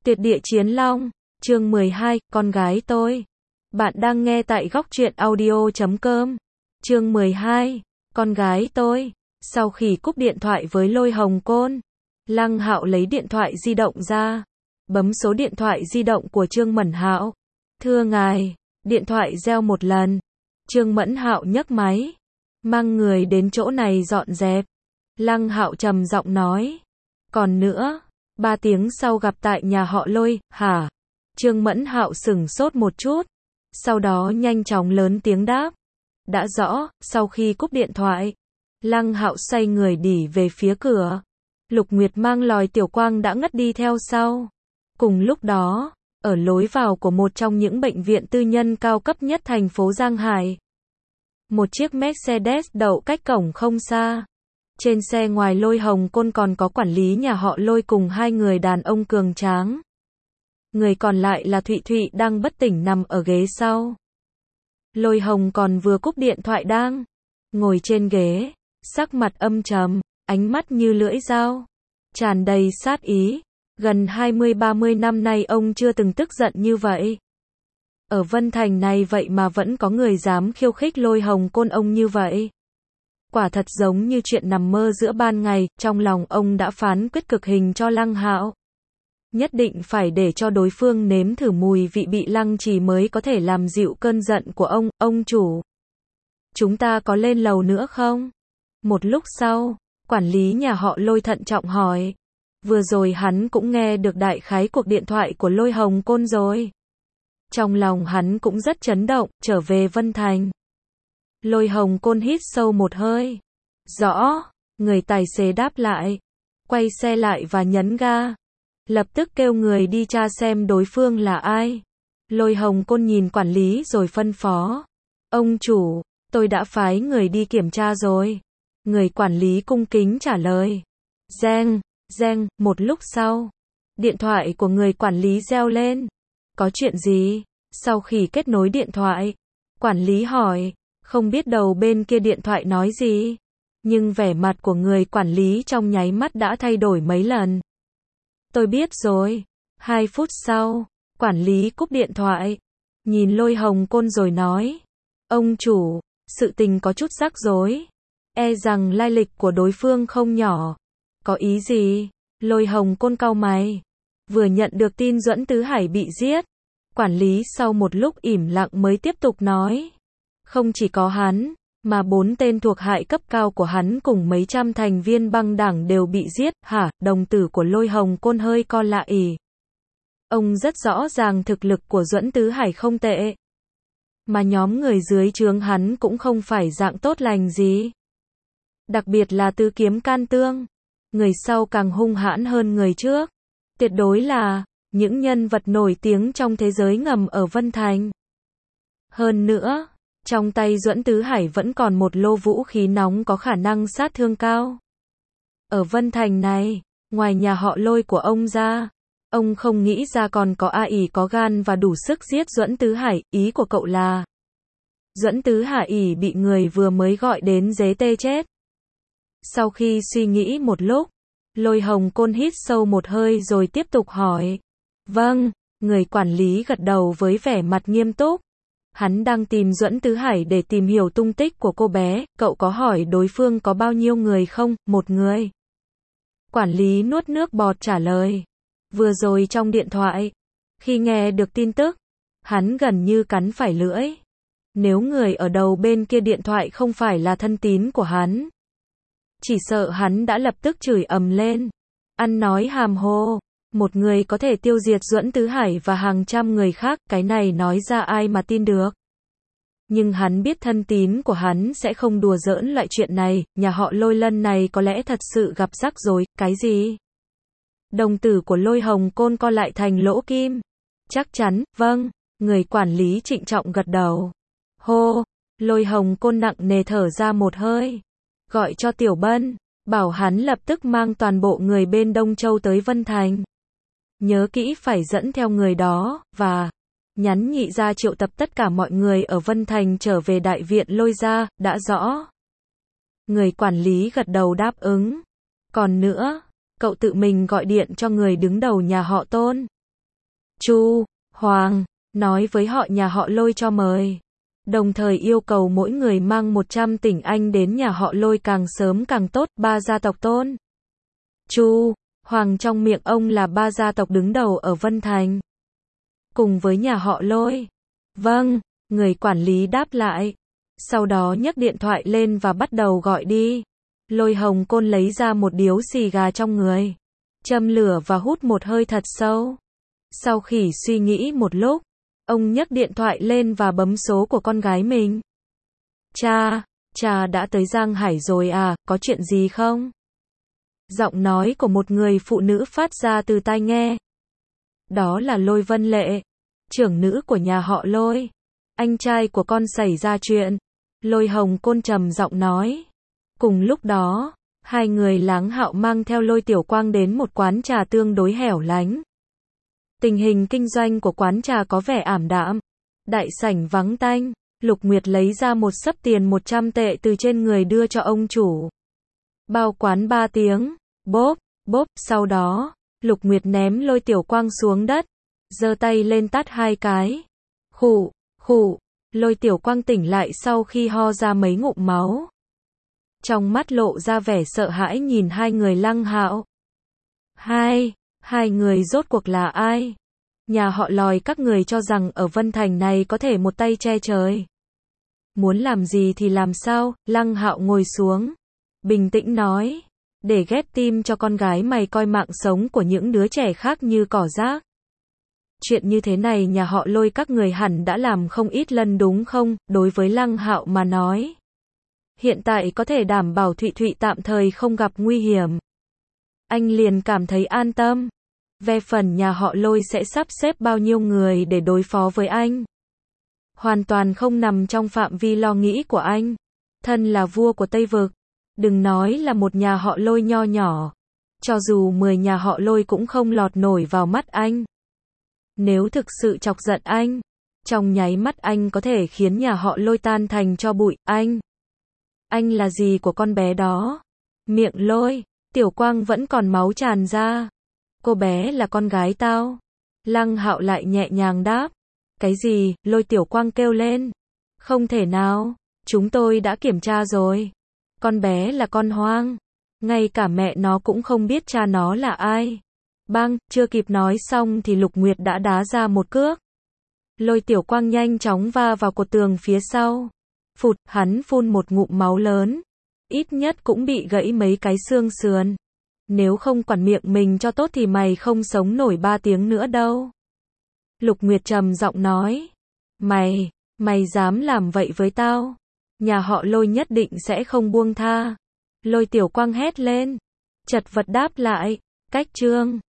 Tuyệt địa chiến long, chương 12, con gái tôi. Bạn đang nghe tại góc truyện audio.com. Chương 12, con gái tôi. Sau khi cúp điện thoại với Lôi Hồng Côn, Lăng Hạo lấy điện thoại di động ra, bấm số điện thoại di động của Trương Mẫn Hạo. Thưa ngài, điện thoại reo một lần. Trương Mẫn Hạo nhấc máy, mang người đến chỗ này dọn dẹp. Lăng Hạo trầm giọng nói. Còn nữa, 3 tiếng sau gặp tại nhà họ Lôi, hả? Trương Mẫn Hạo sửng sốt một chút, sau đó nhanh chóng lớn tiếng đáp. Đã rõ. Sau khi cúp điện thoại, Lăng Hạo xoay người đỉ về phía cửa. Lục Nguyệt mang lòi tiểu quang đã ngất đi theo sau. Cùng lúc đó, ở lối vào của một trong những bệnh viện tư nhân cao cấp nhất thành phố Giang Hải, một chiếc Mercedes đậu cách cổng không xa. Trên xe ngoài Lôi Hồng Côn còn có quản lý nhà họ Lôi cùng 2 người đàn ông cường tráng. Người còn lại là Thụy Thụy đang bất tỉnh nằm ở ghế sau. Lôi Hồng còn vừa cúp điện thoại đang ngồi trên ghế, sắc mặt âm trầm, ánh mắt như lưỡi dao, tràn đầy sát ý. Gần 20-30 năm nay ông chưa từng tức giận như vậy. Ở Vân Thành này vậy mà vẫn có người dám khiêu khích Lôi Hồng Côn ông như vậy. Quả thật giống như chuyện nằm mơ giữa ban ngày. Trong lòng ông đã phán quyết cực hình cho Lăng Hạo. Nhất định phải để cho đối phương nếm thử mùi vị bị lăng trì mới có thể làm dịu cơn giận của ông chủ. Chúng ta có lên lầu nữa không? Một lúc sau, quản lý nhà họ Lôi thận trọng hỏi. Vừa rồi hắn cũng nghe được đại khái cuộc điện thoại của Lôi Hồng Côn rồi. Trong lòng hắn cũng rất chấn động, trở về Vân Thành. Lôi Hồng Côn hít sâu một hơi. Rõ, người tài xế đáp lại. Quay xe lại và nhấn ga. Lập tức kêu người đi tra xem đối phương là ai. Lôi Hồng Côn nhìn quản lý rồi phân phó. Ông chủ, tôi đã phái người đi kiểm tra rồi. Người quản lý cung kính trả lời. Reng, reng, một lúc sau. Điện thoại của người quản lý reo lên. Có chuyện gì? Sau khi kết nối điện thoại, quản lý hỏi. Không biết đầu bên kia điện thoại nói gì. Nhưng vẻ mặt của người quản lý trong nháy mắt đã thay đổi mấy lần. Tôi biết rồi. 2 phút sau, quản lý cúp điện thoại. Nhìn Lôi Hồng Côn rồi nói. Ông chủ, sự tình có chút rắc rối. E rằng lai lịch của đối phương không nhỏ. Có ý gì? Lôi Hồng Côn cau mày. Vừa nhận được tin Duẫn Tứ Hải bị giết. Quản lý sau một lúc im lặng mới tiếp tục nói. Không chỉ có hắn, mà 4 tên thuộc hạ cấp cao của hắn cùng mấy trăm thành viên băng đảng đều bị giết. Hả? Đồng tử của Lôi Hồng Côn hơi co lại. Ông rất rõ ràng thực lực của Duẫn Tứ Hải không tệ. Mà nhóm người dưới trướng hắn cũng không phải dạng tốt lành gì. Đặc biệt là Tứ Kiếm Can Tương. Người sau càng hung hãn hơn người trước. Tuyệt đối là những nhân vật nổi tiếng trong thế giới ngầm ở Vân Thành. Hơn nữa, trong tay Duẫn Tứ Hải vẫn còn một lô vũ khí nóng có khả năng sát thương cao. Ở Vân Thành này, ngoài nhà họ Lôi của ông ra, ông không nghĩ ra còn có ai có gan và đủ sức giết Duẫn Tứ Hải. Ý của cậu là Duẫn Tứ Hải bị người vừa mới gọi đến giết tê chết. Sau khi suy nghĩ một lúc, Lôi Hồng Côn hít sâu một hơi rồi tiếp tục hỏi. Vâng, người quản lý gật đầu với vẻ mặt nghiêm túc. Hắn đang tìm Duẫn Tứ Hải để tìm hiểu tung tích của cô bé. Cậu có hỏi đối phương có bao nhiêu người không? 1 người. Quản lý nuốt nước bọt trả lời. Vừa rồi trong điện thoại, khi nghe được tin tức, hắn gần như cắn phải lưỡi. Nếu người ở đầu bên kia điện thoại không phải là thân tín của hắn, chỉ sợ hắn đã lập tức chửi ầm lên. Ăn nói hàm hồ. Một người có thể tiêu diệt Duẫn Tứ Hải và hàng trăm người khác, cái này nói ra ai mà tin được. Nhưng hắn biết thân tín của hắn sẽ không đùa giỡn loại chuyện này. Nhà họ Lôi lần này có lẽ thật sự gặp rắc rối. Cái gì? Đồng tử của Lôi Hồng Côn co lại thành lỗ kim. Chắc chắn, vâng. Người quản lý trịnh trọng gật đầu. Hô. Lôi Hồng Côn nặng nề thở ra một hơi. Gọi cho Tiểu Bân, bảo hắn lập tức mang toàn bộ người bên Đông Châu tới Vân Thành. Nhớ kỹ phải dẫn theo người đó, và nhắn nhị ra triệu tập tất cả mọi người ở Vân Thành trở về đại viện Lôi gia. Đã rõ. Người quản lý gật đầu đáp ứng. Còn nữa, cậu tự mình gọi điện cho người đứng đầu nhà họ Tôn. Chu Hoàng nói với họ nhà họ Lôi cho mời, đồng thời yêu cầu mỗi người mang 100 tỉnh Anh đến nhà họ Lôi càng sớm càng tốt, ba gia tộc tôn. Chu Hoàng trong miệng ông là ba gia tộc đứng đầu ở Vân Thành, cùng với nhà họ Lôi. Vâng, người quản lý đáp lại. Sau đó nhấc điện thoại lên và bắt đầu gọi đi. Lôi Hồng Côn lấy ra một điếu xì gà trong người, châm lửa và hút một hơi thật sâu. Sau khi suy nghĩ một lúc, ông nhấc điện thoại lên và bấm số của con gái mình. Cha đã tới Giang Hải rồi à, có chuyện gì không? Giọng nói của một người phụ nữ phát ra từ tai nghe. Đó là Lôi Vân Lệ, trưởng nữ của nhà họ Lôi. Anh trai của con xảy ra chuyện. Lôi Hồng Côn trầm giọng nói. Cùng lúc đó, hai người Láng Hạo mang theo Lôi Tiểu Quang đến một quán trà tương đối hẻo lánh. Tình hình kinh doanh của quán trà có vẻ ảm đạm. Đại sảnh vắng tanh. Lục Nguyệt lấy ra một xấp tiền 100 tệ từ trên người đưa cho ông chủ. Bao quán 3 tiếng. Bốp, bốp. Sau đó, Lục Nguyệt ném Lôi Tiểu Quang xuống đất, giơ tay lên tát 2 cái. Khụ, khụ. Lôi Tiểu Quang tỉnh lại sau khi ho ra mấy ngụm máu. Trong mắt lộ ra vẻ sợ hãi nhìn hai người Lăng Hạo. Hai người rốt cuộc là ai? Nhà họ Lòi các người cho rằng ở Vân Thành này có thể một tay che trời. Muốn làm gì thì làm sao? Lăng Hạo ngồi xuống, bình tĩnh nói. Để ghép tim cho con gái mày coi mạng sống của những đứa trẻ khác như cỏ rác. Chuyện như thế này nhà họ Lôi các người hẳn đã làm không ít lần đúng không? Đối với Lăng Hạo mà nói, hiện tại có thể đảm bảo Thụy Thụy tạm thời không gặp nguy hiểm, anh liền cảm thấy an tâm. Về phần nhà họ Lôi sẽ sắp xếp bao nhiêu người để đối phó với anh, hoàn toàn không nằm trong phạm vi lo nghĩ của anh. Thân là vua của Tây Vực, đừng nói là một nhà họ Lôi nho nhỏ, cho dù 10 nhà họ Lôi cũng không lọt nổi vào mắt anh. Nếu thực sự chọc giận anh, trong nháy mắt anh có thể khiến nhà họ Lôi tan thành tro bụi. Anh là gì của con bé đó? Miệng Lôi Tiểu Quang vẫn còn máu tràn ra. Cô bé là con gái tao. Lăng Hạo lại nhẹ nhàng đáp. Cái gì? Lôi Tiểu Quang kêu lên. Không thể nào, chúng tôi đã kiểm tra rồi. Con bé là con hoang, ngay cả mẹ nó cũng không biết cha nó là ai. Bang, chưa kịp nói xong thì Lục Nguyệt đã đá ra một cước. Lôi Tiểu Quang nhanh chóng va vào cột tường phía sau. Phụt, hắn phun một ngụm máu lớn. Ít nhất cũng bị gãy mấy cái xương sườn. Nếu không quản miệng mình cho tốt thì mày không sống nổi 3 tiếng nữa đâu. Lục Nguyệt trầm giọng nói. Mày dám làm vậy với tao? Nhà họ Lôi nhất định sẽ không buông tha. Lôi Tiểu Quang hét lên. Chật vật đáp lại. Cách chương